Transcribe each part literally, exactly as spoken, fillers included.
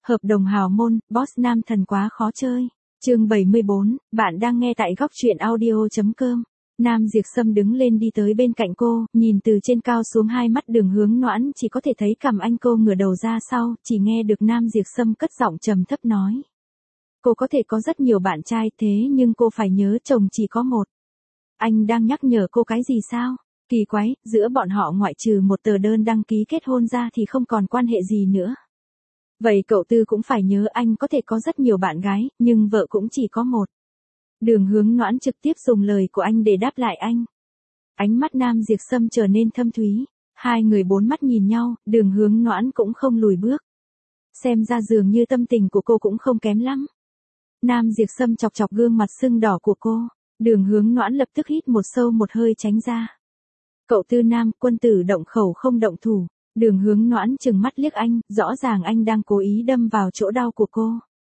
Hợp đồng hào môn, boss nam thần quá khó chơi. Chương bảy mươi bốn, bạn đang nghe tại góc truyện audio chấm com. Nam Diệp Sâm đứng lên đi tới bên cạnh cô, nhìn từ trên cao xuống hai mắt Đường Hướng Noãn chỉ có thể thấy cằm anh. Cô ngửa đầu ra sau, chỉ nghe được Nam Diệp Sâm cất giọng trầm thấp nói. Cô có thể có rất nhiều bạn trai thế nhưng cô phải nhớ chồng chỉ có một. Anh đang nhắc nhở cô cái gì sao? Kỳ quái, giữa bọn họ ngoại trừ một tờ đơn đăng ký kết hôn ra thì không còn quan hệ gì nữa. Vậy cậu Tư cũng phải nhớ anh có thể có rất nhiều bạn gái, nhưng vợ cũng chỉ có một. Đường Hướng Noãn trực tiếp dùng lời của anh để đáp lại anh. Ánh mắt Nam Diệp Sâm trở nên thâm thúy, hai người bốn mắt nhìn nhau, Đường Hướng Noãn cũng không lùi bước. Xem ra dường như tâm tình của cô cũng không kém lắm. Nam Diệp Sâm chọc chọc gương mặt sưng đỏ của cô, Đường Hướng Noãn lập tức hít một sâu một hơi tránh ra. Cậu Tư Nam, quân tử động khẩu không động thủ. Đường Hướng Noãn trừng mắt liếc anh, rõ ràng anh đang cố ý đâm vào chỗ đau của cô.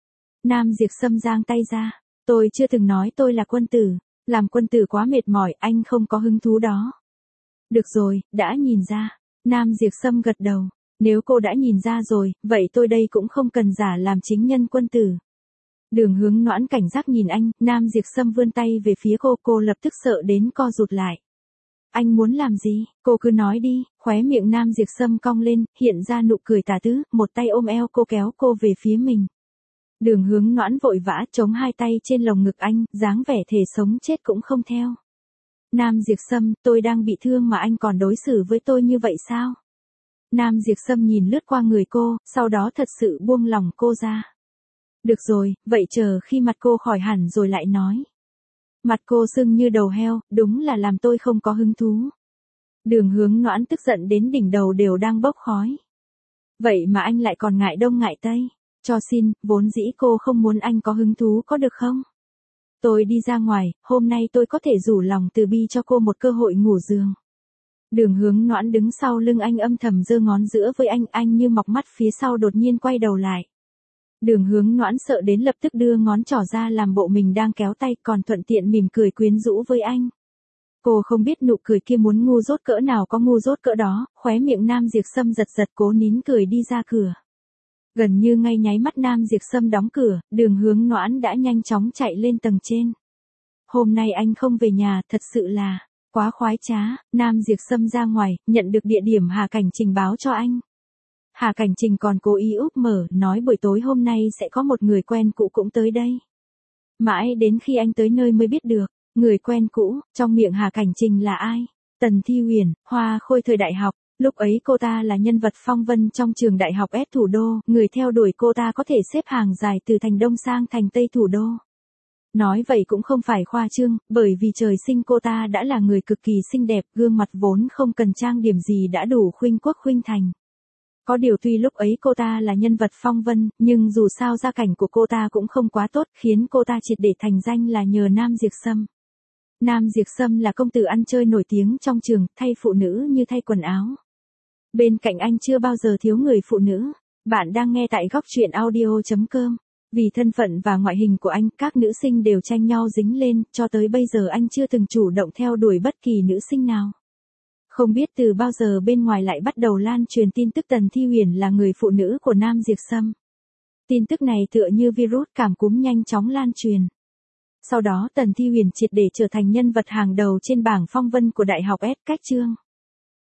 Nam Diệp Sâm giang tay ra, tôi chưa từng nói tôi là quân tử, làm quân tử quá mệt mỏi, anh không có hứng thú đó. Được rồi, đã nhìn ra. Nam Diệp Sâm gật đầu, nếu cô đã nhìn ra rồi, vậy tôi đây cũng không cần giả làm chính nhân quân tử. Đường Hướng Noãn cảnh giác nhìn anh, Nam Diệp Sâm vươn tay về phía cô, cô lập tức sợ đến co rụt lại. Anh muốn làm gì, cô cứ nói đi, khóe miệng Nam Diệp Sâm cong lên, hiện ra nụ cười tà tứ, một tay ôm eo cô kéo cô về phía mình. Đường Hướng Noãn vội vã chống hai tay trên lồng ngực anh, dáng vẻ thể sống chết cũng không theo. Nam Diệp Sâm, tôi đang bị thương mà anh còn đối xử với tôi như vậy sao? Nam Diệp Sâm nhìn lướt qua người cô, sau đó thật sự buông lòng cô ra. Được rồi, vậy chờ khi mặt cô khỏi hẳn rồi lại nói. Mặt cô sưng như đầu heo, đúng là làm tôi không có hứng thú. Đường Hướng Noãn tức giận đến đỉnh đầu đều đang bốc khói. Vậy mà anh lại còn ngại đông ngại tây. Cho xin, vốn dĩ cô không muốn anh có hứng thú có được không? Tôi đi ra ngoài, hôm nay tôi có thể rủ lòng từ bi cho cô một cơ hội ngủ giường. Đường Hướng Noãn đứng sau lưng anh âm thầm giơ ngón giữa với anh, anh như mọc mắt phía sau đột nhiên quay đầu lại. Đường Hướng Noãn sợ đến lập tức đưa ngón trỏ ra làm bộ mình đang kéo tay, còn thuận tiện mỉm cười quyến rũ với anh. Cô không biết nụ cười kia muốn ngu dốt cỡ nào có ngu dốt cỡ đó, khóe miệng Nam Diệp Sâm giật giật cố nín cười đi ra cửa. Gần như ngay nháy mắt Nam Diệp Sâm đóng cửa, Đường Hướng Noãn đã nhanh chóng chạy lên tầng trên. Hôm nay anh không về nhà, thật sự là quá khoái trá. Nam Diệp Sâm ra ngoài, nhận được địa điểm Hà Cảnh Trình báo cho anh. Hà Cảnh Trình còn cố ý úp mở, nói buổi tối hôm nay sẽ có một người quen cũ cũng tới đây. Mãi đến khi anh tới nơi mới biết được, người quen cũ, trong miệng Hà Cảnh Trình là ai? Tần Thi Huyền, hoa khôi thời đại học, lúc ấy cô ta là nhân vật phong vân trong trường đại học S thủ đô, người theo đuổi cô ta có thể xếp hàng dài từ thành Đông sang thành Tây thủ đô. Nói vậy cũng không phải khoa trương, bởi vì trời sinh cô ta đã là người cực kỳ xinh đẹp, gương mặt vốn không cần trang điểm gì đã đủ khuynh quốc khuynh thành. Có điều tuy lúc ấy cô ta là nhân vật phong vân, nhưng dù sao gia cảnh của cô ta cũng không quá tốt, khiến cô ta triệt để thành danh là nhờ Nam Diệp Sâm. Nam Diệp Sâm là công tử ăn chơi nổi tiếng trong trường, thay phụ nữ như thay quần áo. Bên cạnh anh chưa bao giờ thiếu người phụ nữ. Bạn đang nghe tại góc truyện audio chấm com. Vì thân phận và ngoại hình của anh, các nữ sinh đều tranh nhau dính lên, cho tới bây giờ anh chưa từng chủ động theo đuổi bất kỳ nữ sinh nào. Không biết từ bao giờ bên ngoài lại bắt đầu lan truyền tin tức Tần Thi Huyền là người phụ nữ của Nam Diệp Sâm. Tin tức này tựa như virus cảm cúm nhanh chóng lan truyền. Sau đó Tần Thi Huyền triệt để trở thành nhân vật hàng đầu trên bảng phong vân của Đại học S cách chương.